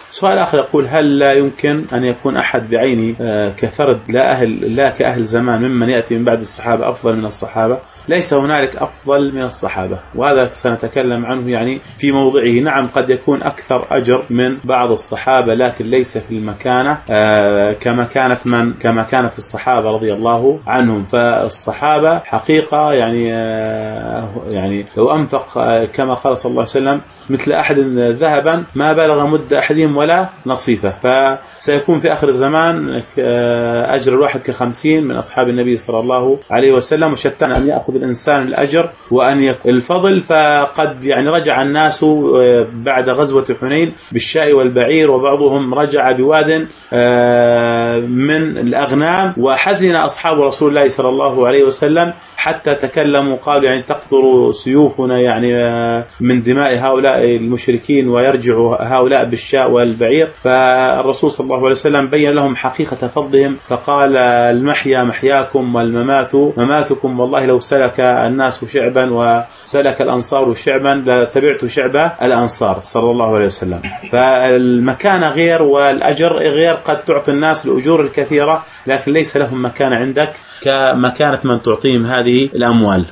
سؤال آخر يقول: هل لا يمكن أن يكون أحد بعينه كفرد لا كأهل زمان ممن يأتي من بعد الصحابة أفضل من الصحابة؟ ليس هنالك أفضل من الصحابة، وهذا سنتكلم عنه يعني في موضعه. نعم قد يكون أكثر أجر من بعض الصحابة، لكن ليس في المكانة كما كانت الصحابة رضي الله عنهم. فالصحابة حقيقة يعني لو أنفق كما قال صلى الله عليه وسلم مثل أحد ذهبا ما بلغ مد أحدهم ولا نصيفه. فسيكون في آخر الزمان أجر الواحد ك50 من أصحاب النبي صلى الله عليه وسلم، وشتان أن يأخذ الإنسان الأجر وأن الفضل. فقد يعني رجع الناس بعد غزوة حنين بالشاء والبعير، وبعضهم رجع بواد من الأغنام، وحزن أصحاب رسول الله صلى الله عليه وسلم حتى تكلموا قالوا يعني تقطر سيوفنا يعني من دماء هؤلاء المشركين ويرجع هؤلاء بالشاء والبعير. فالرسول صلى الله عليه وسلم بين لهم حقيقة فضلهم فقال: المحيا محياكم والممات مماتكم، والله لو سلك الناس شعبا وسلك الأنصار شعبا لتبعت شعب الأنصار صلى الله عليه وسلم. فالمكانة غير والأجر غير، قد تعطي الناس الأجور الكثيرة لكن ليس لهم مكانة عندك كمكانة من تعطيهم هذه الأموال.